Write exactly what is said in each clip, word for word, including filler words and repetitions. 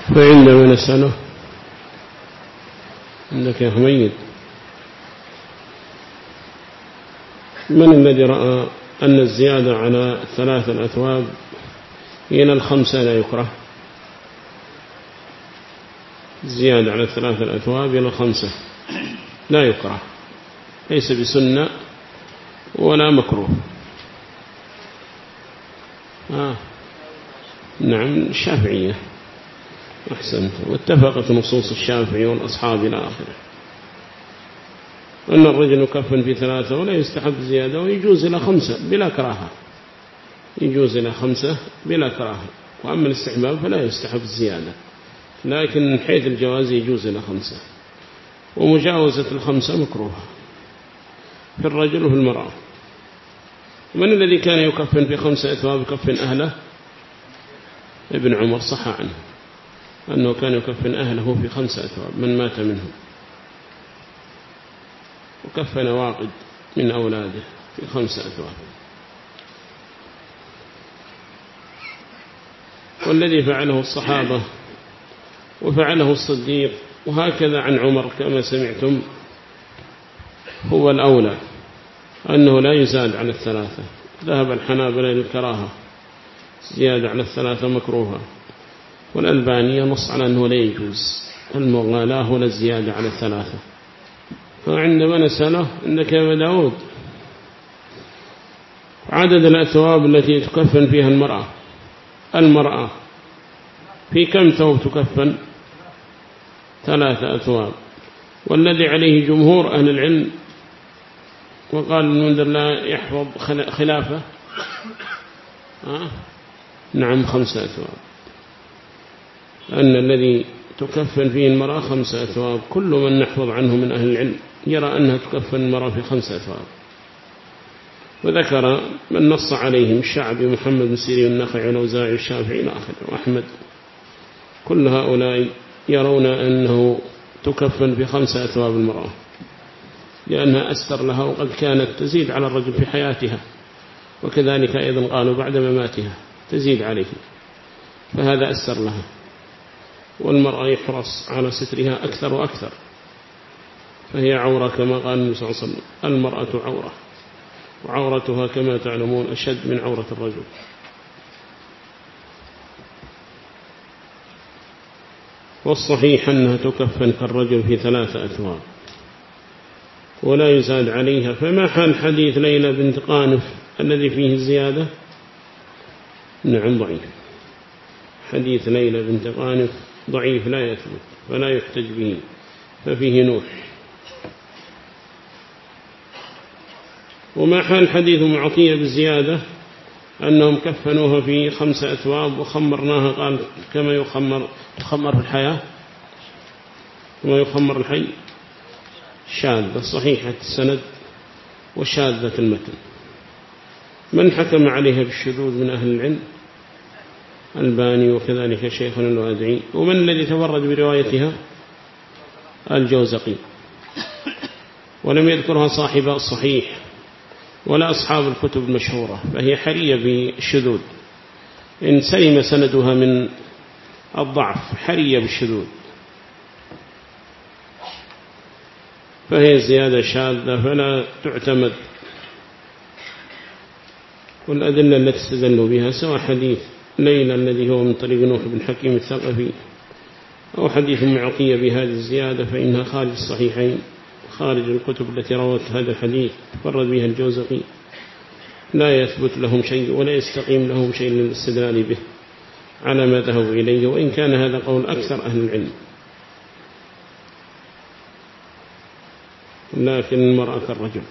فعندما نسأله عندك يا حميد من الذي رأى أن الزيادة على ثلاثة أثواب إلى الخمسة لا يكره؟ الزيادة على ثلاثة الأثواب إلى الخمسة لا يكره، ليس بسنة ولا مكروه. آه. نعم الشافعية أحسنت، واتفقت نصوص الشافعي والأصحاب إلى آخره أن الرجل يكفن في ثلاثة ولا يستحب زيادة، ويجوز إلى خمسة بلا كراهة، يجوز إلى خمسة بلا كراهة. وأما الاستحباب فلا يستحب الزيادة، لكن من حيث الجواز يجوز إلى خمسة، ومجاوزة الخمسة مكروهة في الرجل وفي المرأة. من الذي كان يكفن في خمسة أثواب يكفن أهله؟ ابن عمر صح عنه أنه كان يكفن أهله في خمسة أثواب من مات منهم، وكفن واقد من أولاده في خمسة أثواب. والذي فعله الصحابة وفعله الصديق وهكذا عن عمر كما سمعتم هو الأولى، أنه لا يزاد على الثلاثة. ذهب الحنابلة للكراهة، زيادة على الثلاثة مكروهة، والألبانية نص على أنه لا يجوز المغالاة ولا الزيادة على الثلاثة. فعندما نسأله عندك يا داود عدد الأثواب التي تكفن فيها المرأة المرأة في كم ثوب تكفن؟ ثلاثة أثواب. والذي عليه جمهور أهل العلم وقال المنذر لا يحفظ خلافه آه؟ نعم خمسة أثواب، أن الذي تكفن فيه المرأة خمسة أثواب. كل من نحفظ عنه من أهل العلم يرى أنها تكفن المرأة في خمسة أثواب. وذكر من نص عليهم الشعبي محمد بن سيرين النخعي والأوزاعي والشافعي إلى آخره وأحمد. كل هؤلاء يرون أنه تكفن في خمسة أثواب المرأة، لأنها أستر لها، وقد كانت تزيد على الرجل في حياتها، وكذلك أيضا قالوا بعد مماتها تزيد عليه، فهذا أستر لها. والمرأة يحرص على سترها أكثر وأكثر، فهي عورة كما قال النبي صلى الله عليه وسلم المرأة عورة، وعورتها كما تعلمون أشد من عورة الرجل. والصحيح أنها تكفن كالرجل في ثلاثة أثواب ولا يزاد عليها. فما حال حديث ليلى بنت قانف الذي فيه الزيادة؟ نعم ضعيف، حديث ليلى بنت قانف ضعيف لا يثبت ولا يحتج به، ففيه نوح. وما حال حديث معطية بالزيادة أنهم كفنوها في خمسة أثواب وخمرناها، قال كما يخمر تخمر في الحياة كما يخمر الحي، شاذة صحيحة السند وشاذة المتن. من حكم عليها بالشذوذ من أهل العلم؟ الباني وكذلك شيخنا الوادعي. ومن الذي تفرد بروايتها؟ الجوزقي، ولم يذكرها صاحب الصحيح ولا أصحاب الكتب المشهورة، فهي حرية بالشذوذ إن سلم سندها من الضعف، حرية بالشذوذ، فهي زيادة شاذة فلا تعتمد. والأدلة التي استدلوا بها سواء حديث ليلى الذي هو من طريق نوح بن حكيم الثقفي أو حديث معطية بهذه الزيادة، فإنها خارج الصحيحين، خارج الكتب التي روت هذا الحديث فرد بها الجوزقي، لا يثبت لهم شيء ولا يستقيم لهم شيء للاستدلال به على ما ذهبوا إليه، وإن كان هذا قول أكثر أهل العلم. لكن المرأة كالرجل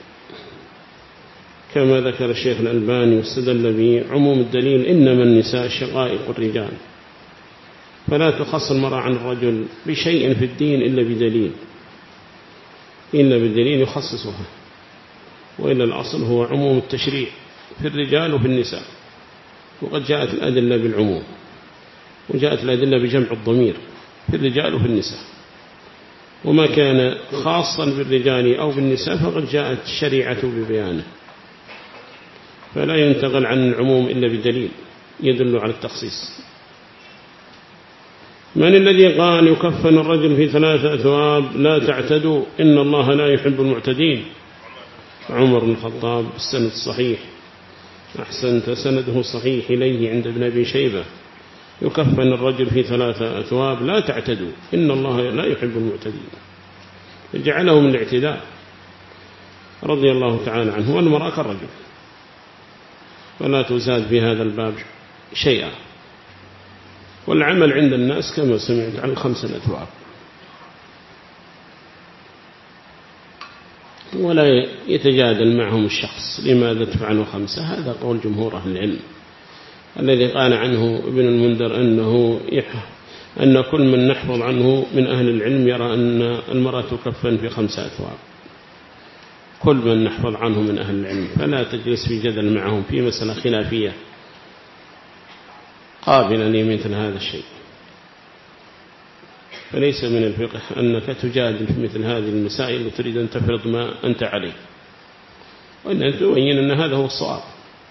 كما ذكر الشيخ الألباني واستدل به عموم الدليل إنما النساء شقائق الرجال، فلا تخص المرأة عن الرجل بشيء في الدين إلا بدليل إلا بدليل يخصصها، وإلا الأصل هو عموم التشريع في الرجال وفي النساء. وقد جاءت الأدلة بالعموم وجاءت الأدلة بجمع الضمير في الرجال وفي النساء، وما كان خاصا بالرجال أو بالنساء فقد جاءت الشريعة ببيانه، فلا ينتقل عن العموم إلا بدليل يدل على التخصيص. من الذي قال يكفن الرجل في ثلاثة أثواب لا تعتدوا إن الله لا يحب المعتدين؟ عمر بن الخطاب بالسند الصحيح. أحسنت، سنده صحيح إليه عند ابن أبي شيبة. يكفن الرجل في ثلاثة أثواب لا تعتدوا إن الله لا يحب المعتدين، جعله من الاعتداء رضي الله تعالى عنه. والمرأة كالرجل، فلا تزاد في هذا الباب شيئا. والعمل عند الناس كما سمعت عن خمسة أثواب، ولا يتجادل معهم الشخص لماذا تفعلوا خمسة. هذا قول جمهور أهل العلم. الذي قال عنه ابن المنذر أنه أن كل من نحفظ عنه من أهل العلم يرى أن المرأة تكفن في خمسة أثواب، كل من نحفظ عنه من أهل العلم، فلا تجلس في جدل معهم في مسألة خلافية قابلا لمثل هذا الشيء. فليس من الفقه أنك تجادل في مثل هذه المسائل وتريد أن تفرض ما أنت عليه، وأن تبين أن هذا هو الصواب.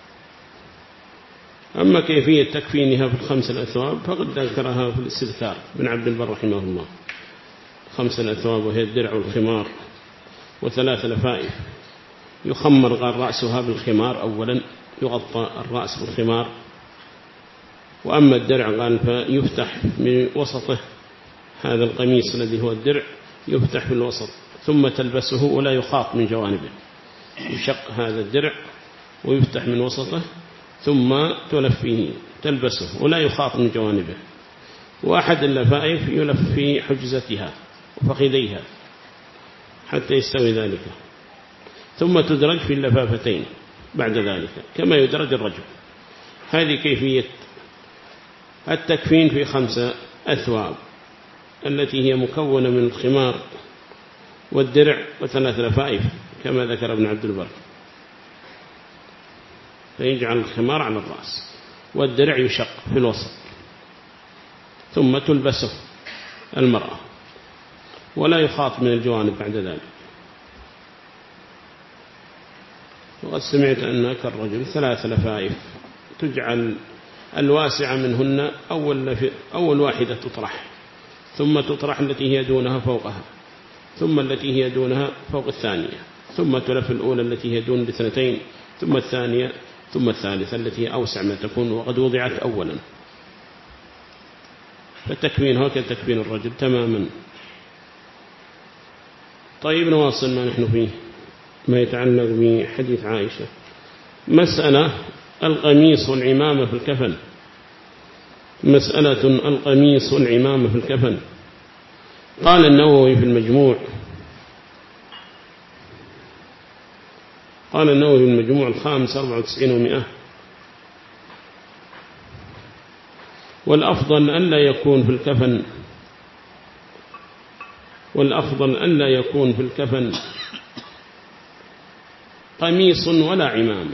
أما كيفية تكفينها في الخمس الأثواب فقد ذكرها في الاستذكار بن عبد البر رحمه الله. خمس الأثواب وهي الدرع والخمار وثلاث لفائف، يخمر قال رأسها بالخمار أولا، يغطى الرأس بالخمار. وأما الدرع قال فيفتح من وسطه، هذا القميص الذي هو الدرع يفتح في الوسط ثم تلبسه ولا يخاط من جوانبه. يشق هذا الدرع ويفتح من وسطه ثم تلف فيه تلبسه ولا يخاط من جوانبه. وأحد اللفائف يلف في حجزتها وفخذيها حتى يستوي ذلك، ثم تدرج في اللفافتين بعد ذلك كما يدرج الرجل. هذه كيفية التكفين في خمسة أثواب التي هي مكونة من الخمار والدرع وثلاث لفائف كما ذكر ابن عبد البر. فيجعل الخمار على الرأس والدرع يشق في الوسط ثم تلبسه المرأة ولا يخاط من الجوانب بعد ذلك. وقد سمعت أن كالرجل ثلاث لفائف تجعل الواسعة منهن أول, أول واحدة تطرح، ثم تطرح التي هي دونها فوقها، ثم التي هي دونها فوق الثانية، ثم تلف الأولى التي هي دون الاثنتين، ثم الثانية، ثم الثالثة التي هي أوسع ما تكون وقد وضعت أولا. فالتكوين هو كتكوين الرجل تماما. طيب نواصل ما نحن فيه، ما يتعلق بحديث عائشة. مسألة القميص والعمامة في الكفن. مسألة القميص والعمامة في الكفن. قال النووي في المجموع قال النووي في المجموع الخامس أربعة وتسعين ومئة: والأفضل أن لا يكون في الكفن والأفضل أن لا يكون في الكفن قميص ولا عمامة،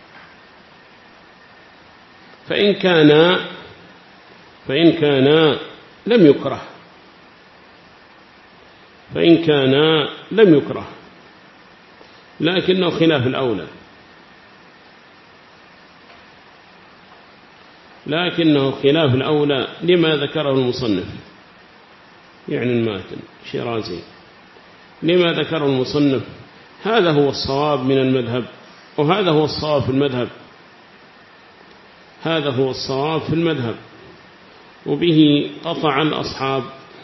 فإن كان فإن كان لم يكره فإن كان لم يكره لكنه خلاف الأولى لكنه خلاف الأولى لما ذكره المصنف، يعني الماتن شيرازي، لما ذكره المصنف. هذا هو الصواب من المذهب، وهذا هو الصواب في المذهب هذا هو الصواب في المذهب وبه قطع الأصحاب.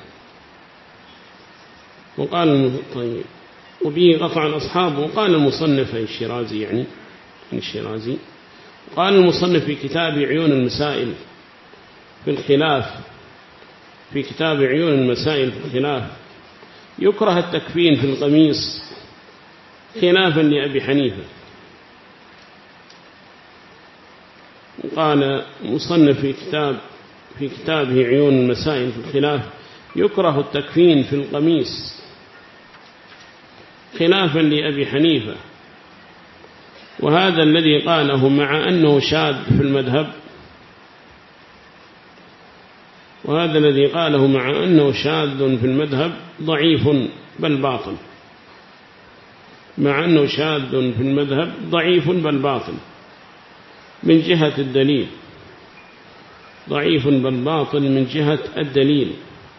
وقال طيب وبه قطع الأصحاب. وقال المصنف الشيرازي يعني الشيرازي قال المصنف في كتاب عيون المسائل في الخلاف في كتاب عيون المسائل في الخلاف: يكره التكفين في القميص خلافا لأبي حنيفة. وقال مصنف في كتاب في كتابه عيون المسائل في الخلاف: يكره التكفين في القميص خلافا لأبي حنيفة. وهذا الذي قاله مع أنه شاذ في المذهب وهذا الذي قاله مع أنه شاذ في المذهب ضعيف بل باطل مع أنه شاذ في المذهب ضعيف بل باطل من جهة الدليل. ضعيف بل باطل من جهة الدليل،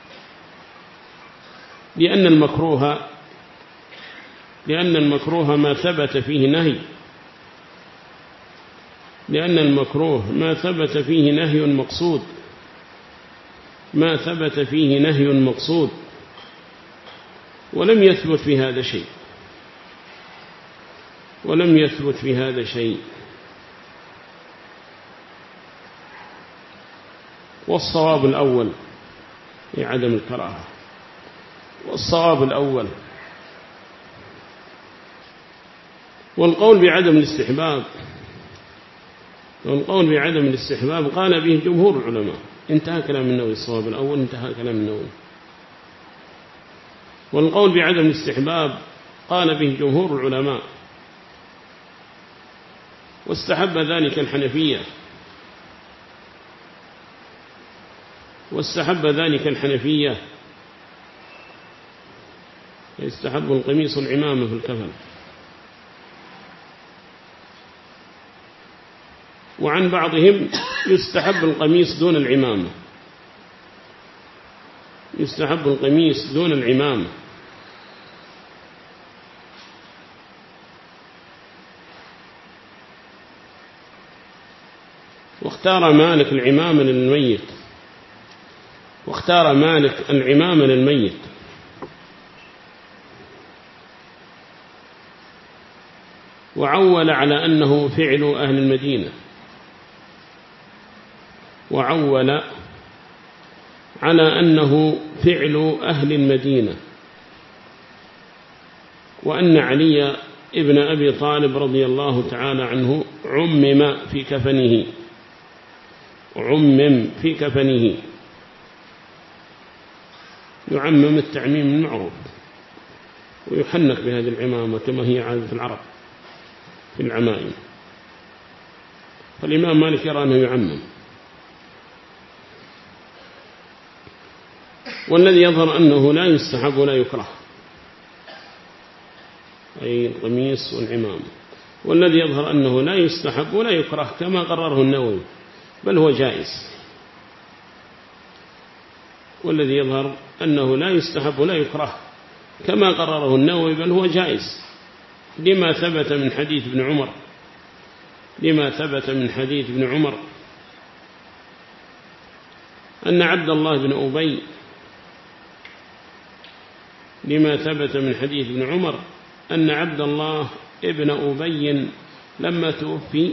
لأن المكروه لأن المكروه ما ثبت فيه نهي لأن المكروه ما ثبت فيه نهي مقصود ما ثبت فيه نهي مقصود ولم يثبت في هذا شيء ولم يثبت في هذا شيء والصواب الأول في عدم الكراهة والصواب الأول والقول بعدم الاستحباب والقول بعدم الاستحباب قال به جمهور العلماء. انتهى كلام النووي. الصواب الأول انتهى كلام النووي. والقول بعدم الاستحباب قال به جمهور العلماء، واستحب ذلك الحنفية واستحب ذلك الحنفية يستحب القميص العمامة في الكفن. وعن بعضهم يستحب القميص دون العمامة يستحب القميص دون العمامة واختار مالك العمامة للميت واختار مالك العمامة للميت وعول على أنه فعل أهل المدينة وعول على أنه فعل أهل المدينة وأن علي ابن أبي طالب رضي الله تعالى عنه عمم في كفنه عمم في كفنه يعمم التعميم المعروف ويحنك بهذه العمامة كما هي عادة العرب في العمائم. فالإمام مالك يرى أنه يعمم، والذي يظهر أنه لا يستحب ولا يكره، أي القميص والعمام، والذي يظهر أنه لا يستحب ولا يكره كما قرره النووي بل هو جائز، والذي يظهر أنه لا يستحب ولا يكره كما قرره النووي بل هو جائز لما ثبت من حديث ابن عمر لما ثبت من حديث ابن عمر أن عبد الله بن أبي لما ثبت من حديث ابن عمر أن عبد الله ابن أبي لما توفي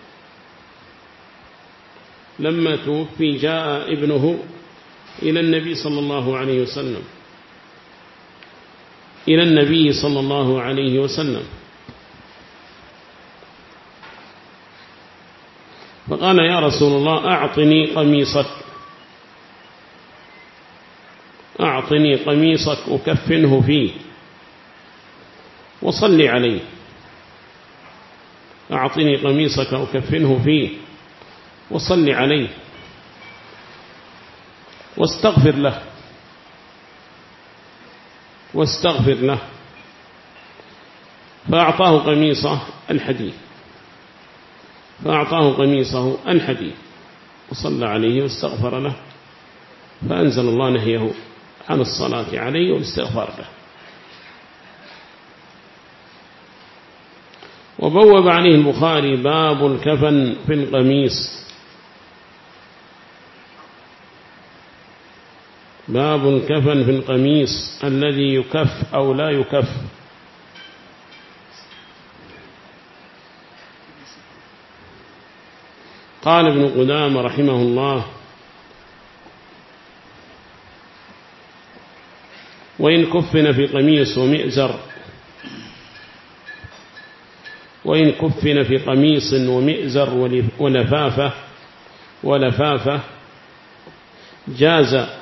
لما توفي جاء ابنه إلى النبي صلى الله عليه وسلم إلى النبي صلى الله عليه وسلم فقال يا رسول الله أعطني قميصك أعطني قميصك أكفنه فيه وصلي عليه أعطني قميصك أكفنه فيه وصلي عليه واستغفر له واستغفر له فأعطاه قميصه الحديد فأعطاه قميصه الحديد وصلى عليه واستغفر له فأنزل الله نهيه عن الصلاة عليه والاستغفار له. وبوب عليه البخاري باب الكفن في القميص باب الكفن في القميص الذي يكف أو لا يكف. قال ابن قدامة رحمه الله وإن كفن في قميص ومئزر وإن كفن في قميص ومئزر ولفافة ولفافة جاز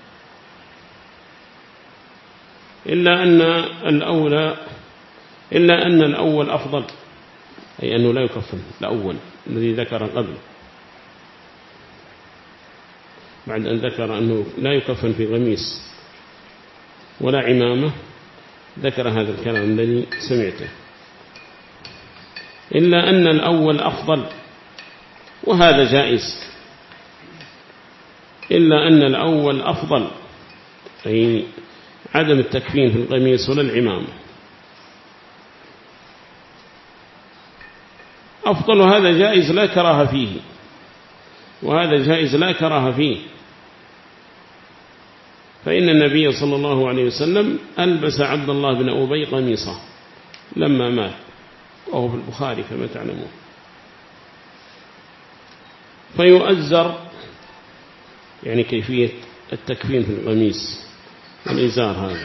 إلا أن الأولى إلا أن الأول أفضل، أي أنه لا يكفن الأول الذي ذكر قبل بعد أن ذكر أنه لا يكفن في قميص ولا عمامة ذكر هذا الكلام الذي سمعته، إلا أن الأول أفضل وهذا جائز إلا أن الأول أفضل، أي عدم التكفين في القميص ولا العمامة أفضل، وهذا جائز لا كراهة فيه، وهذا جائز لا كراهة فيه. فإن النبي صلى الله عليه وسلم ألبس عبد الله بن أبي قميصه لما مات، وهو في البخاري كما تعلمون. فيؤزر، يعني كيفية التكفين في القميص والإزار هذا،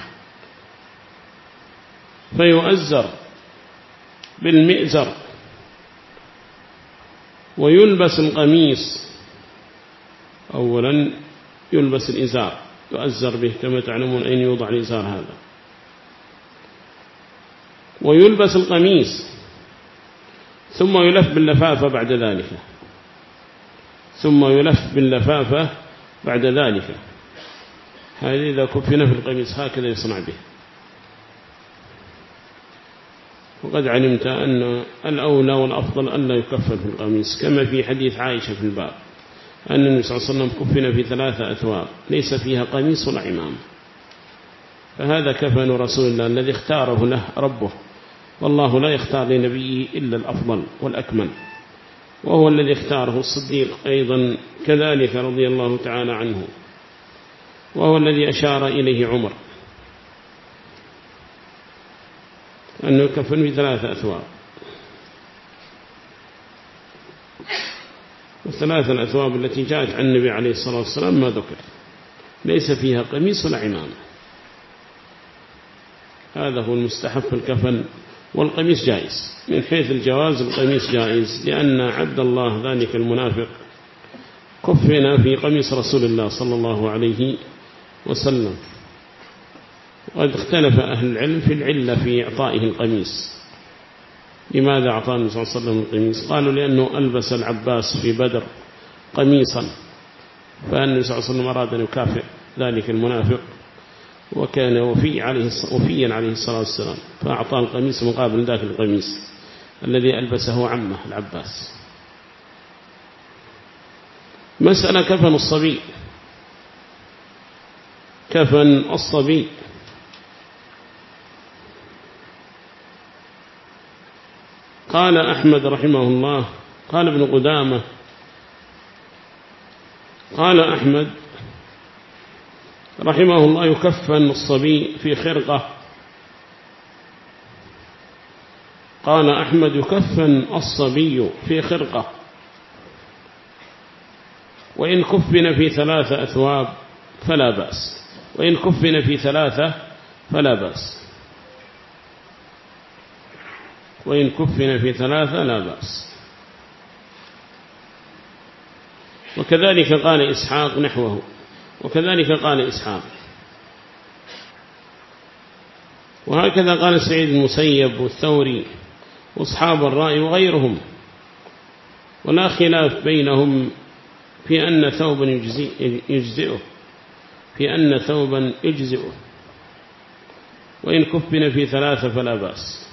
فيؤزر بالمئزر ويلبس القميص. أولا يلبس الإزار يؤزر به كما تعلمون أين يوضع الإزار هذا، ويلبس القميص ثم يلف باللفافة بعد ذلك، ثم يلف باللفافة بعد ذلك. هذه إذا كفنا في القميص هكذا يصنع به. وقد علمت أن الأولى والأفضل أن لا يكفن في القميص، كما في حديث عائشة في الباب أن النبي صلى الله عليه وسلم كفن في ثلاثة أثواب ليس فيها قميص ولا عمام، فهذا كفن رسول الله الذي اختاره له ربه، والله لا يختار لنبيه إلا الأفضل والأكمل، وهو الذي اختاره الصديق أيضا كذلك رضي الله تعالى عنه، وهو الذي أشار إليه عمر أنه يكفن في ثلاثة أثواب. والثلاثة الأثواب التي جاءت عن النبي عليه الصلاة والسلام ما ذكر، ليس فيها قميص ولا عمامة. هذا هو المستحب في الكفن. والقميص جائز من حيث الجواز، القميص جائز، لأن عبد الله ذلك المنافق كفن في قميص رسول الله صلى الله عليه وسلم. وقد اختلف أهل العلم في العلة في إعطائه القميص. لماذا أعطاه النبي صلى الله عليه وسلم القميص؟ قالوا لأنه ألبس العباس في بدر قميصا، فالنبي صلى الله عليه وسلم أراد أن يكافئ ذلك المنافق، وكان وفي عليه وفيا عليه الصلاة والسلام، فأعطاه القميص مقابل ذاك القميص الذي ألبسه عمه العباس. مسألة كفن الصبي. كفن الصبي قال أحمد رحمه الله، قال ابن قدامة، قال أحمد رحمه الله يكفن الصبي في خرقة. قال أحمد يكفن الصبي في خرقة، وإن كفن في ثلاثة أثواب فلا بأس، وإن كفن في ثلاثة فلا بأس، وإن كفن في ثلاثة لا بأس. وكذلك قال إسحاق نحوه، وكذلك قال إسحاق، وهكذا قال سعيد المسيب والثوري وأصحاب الرأي وغيرهم. ولا خلاف بينهم في أن ثوبا يجزئه، في أن ثوبا يجزئه، وإن كفن في ثلاثة فلا بأس.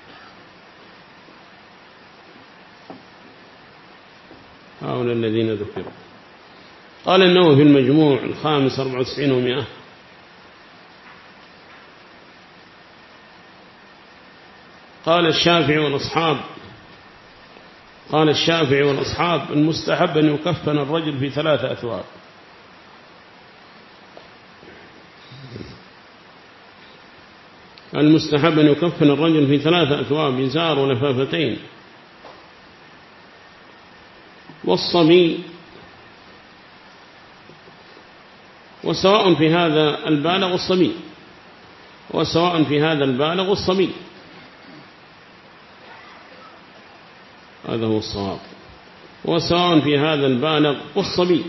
هؤلاء الذين ذكروا. قال النووي في المجموع الخامس أربعة وتسعين ومئة: قال الشافعي والأصحاب قال الشافعي والأصحاب المستحب أن يكفن الرجل في ثلاثة أثواب. المستحب أن يكفن الرجل في ثلاثة أثواب، إزار ولفافتين. والصبي، وسواء في هذا البالغ والصبي، وسواء في هذا البالغ والصبي، هذا هو الصواب، وسواء في هذا البالغ والصبي.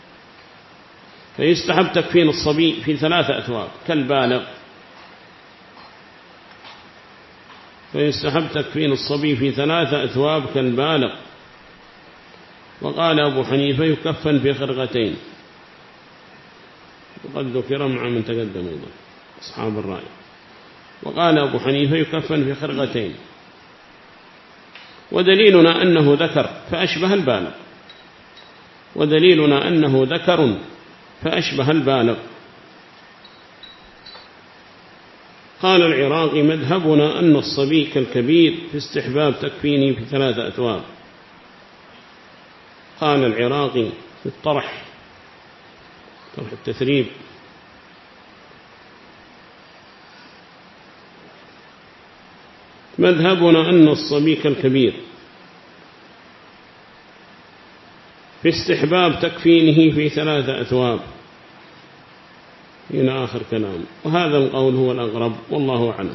فيستحب تكفين الصبي في ثلاثة أثواب كالبالغ، فيستحب تكفين الصبي في ثلاثة أثواب كالبالغ. وقال أبو حنيفة يكفن في خرقتين، وقد ذكر مع من تقدم أيضا أصحاب الرأي. وقال أبو حنيفة يكفن في خرقتين، ودليلنا أنه ذكر فأشبه البالغ، ودليلنا أنه ذكر فأشبه البالغ. قال العراقي مذهبنا أن الصبي كالكبير في استحباب تكفينه في ثلاثة أثواب. قال العراقي في الطرح، طرح التثريب: مذهبنا أن الصبي كالكبير في استحباب تكفينه في ثلاثة أثواب إلى آخر كلام، وهذا القول هو الأقرب والله أعلم.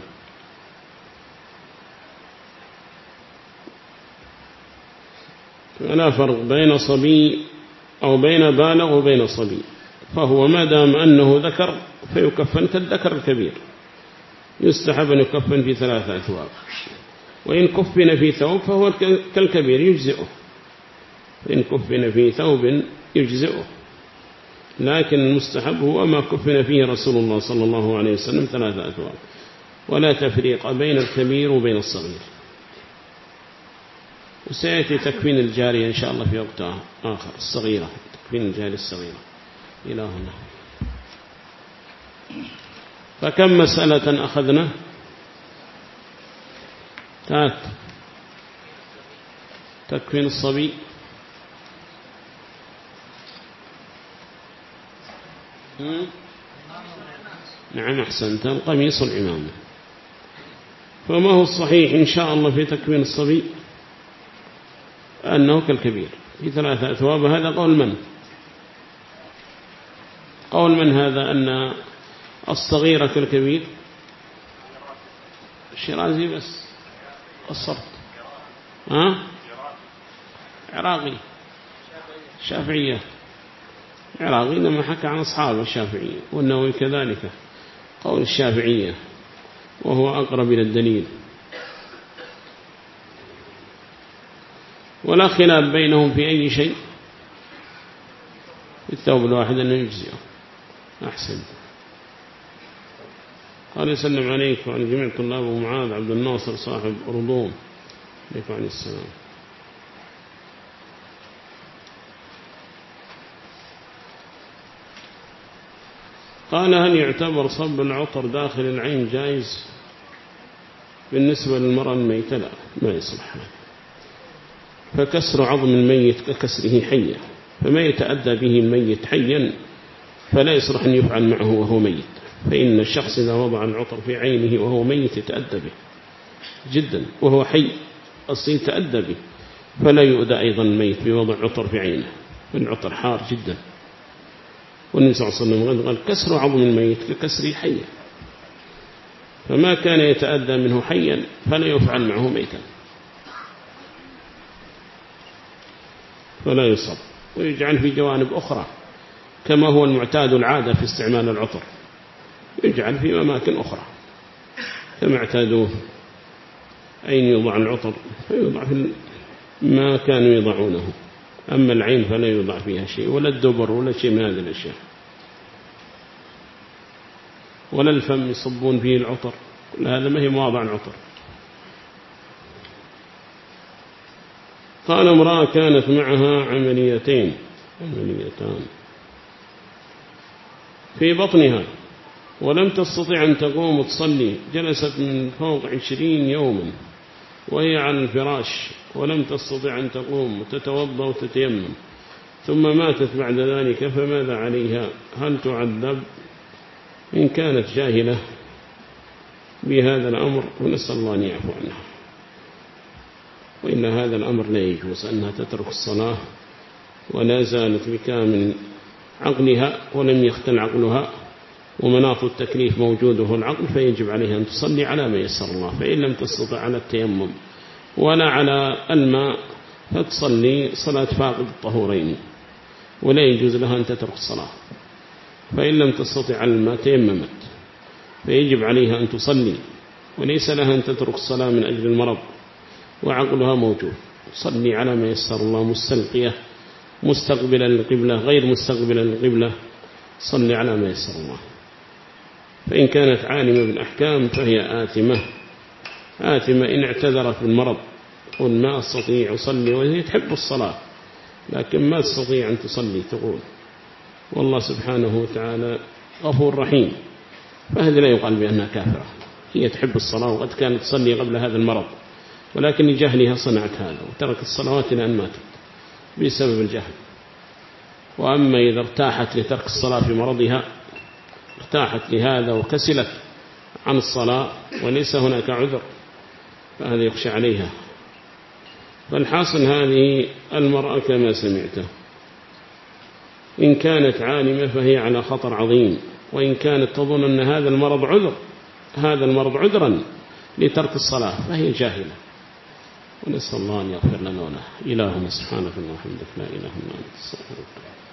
فلا فرق بين صبي أو بين بالغ وبين صبي، فهو ما دام أنه ذكر فيكفن كالذكر الكبير، يستحب أن يكفن في ثلاثة أثواب، وإن كفن في ثوب فهو كالكبير يجزئه، إن كفن في ثوب يجزئه، لكن المستحب هو ما كفن فيه رسول الله صلى الله عليه وسلم ثلاثة أثواب، ولا تفريق بين الكبير وبين الصغير. وسيأتي تكفين الجارية إن شاء الله في وقتها آخر، الصغيرة، تكفين الجارية الصغيرة إلى هنا. فكم مسألة أخذنا؟ تات تكفين الصبي، نعم أحسنت، القميص والعمامة. فما هو الصحيح إن شاء الله في تكفين الصبي؟ أنه كالكبير في ثلاثة أثواب. هذا قول من؟ قول من هذا أن الصغير كالكبير؟ الشيرازي بس قصرت. ها؟ عراقي شافعية، عراقي لما حكى عن أصحاب الشافعية، والنووي كذلك قول الشافعية، وهو أقرب إلى الدليل، ولا خلاف بينهم في أي شيء. الثوب الواحد أنه يجزئه. أحسن. قال يسلم عليك وعلى جميع طلاب ومعاذ عبد الناصر صاحب أرضوم، عليكم عن السلام. قال هل يعتبر صب العطر داخل العين جائز بالنسبة للمرأة الميتة؟ لا، ما يصلح، فكسر عظم الميت ككسره حيا، فما يتأدى به الميت حيا فلا يصلح أن يفعل معه وهو ميت، فإن الشخص إذا وضع العطر في عينه وهو ميت يتأدى به جدا، وهو حي أصلا يتأدى به، فلا يؤدى أيضا الميت بوضع عطر في عينه، العطر حار جدا. والنبي صلى الله عليه وسلم قال كسر عظم الميت ككسره حيا، فما كان يتأدى منه حيا فلا يفعل معه ميتا، فلا يصب، ويجعل في جوانب أخرى كما هو المعتاد العادة في استعمال العطر، يجعل في أماكن أخرى كما اعتادوه. أين يوضع العطر؟ فيوضع في ما كانوا يضعونه، أما العين فلا يوضع فيها شيء، ولا الدبر ولا شيء من هذه الأشياء، ولا الفم يصبون فيه العطر، كل هذا ما هي مواضع العطر. قال امرأة كانت معها عمليتين عمليتان في بطنها ولم تستطيع أن تقوم وتصلي، جلست من فوق عشرين يوما وهي على الفراش ولم تستطيع أن تقوم وتتوضأ وتتيمم، ثم ماتت بعد ذلك، فماذا عليها؟ هل تعذب؟ إن كانت جاهلة بهذا الأمر ونسأل الله أن يعفو عنها، وإن هذا الأمر لا يجوز أنها تترك الصلاة ولا زالت بكامل عقلها ولم يختل عقلها، ومناط التكليف موجوده العقل، فيجب عليها أن تصلي على ما يسر الله، فإن لم تستطع على التيمم ولا على الماء فتصلي صلاة فاقد الطهورين، ولا يجوز لها أن تترك الصلاة. فإن لم تستطع على الماء تيممت، فيجب عليها أن تصلي، وليس لها أن تترك الصلاة من أجل المرض وعقلها موجود. صلي على ما يسر الله، مستلقية مستقبلا للقبلة غير مستقبلا للقبلة، صلي على ما يسر الله. فإن كانت عالمة بالأحكام فهي آثمة آثمة إن اعتذرت بالمرض، قل ما أستطيع أصلي، وهي تحب الصلاة لكن ما تستطيع أن تصلي، تقول والله سبحانه وتعالى غفور رحيم، فهذا لا يقال بأنها كافرة، هي تحب الصلاة وقد كانت تصلي قبل هذا المرض، ولكن لجهلها صنعت هذا وترك الصلوات إلى أن ماتت بسبب الجهل. وأما إذا ارتاحت لترك الصلاة في مرضها، ارتاحت لهذا وكسلت عن الصلاة وليس هناك عذر، فهذا يخشى عليها. فالحاصل هذه المرأة كما سمعته إن كانت عالمة فهي على خطر عظيم، وإن كانت تظن أن هذا المرض عذر هذا المرض عذرا لترك الصلاة فهي جاهلة. ونسأل الله أن يغفر لنا وله. إلهنا سبحانك اللهم وبحمدك لا إله إلا أنت.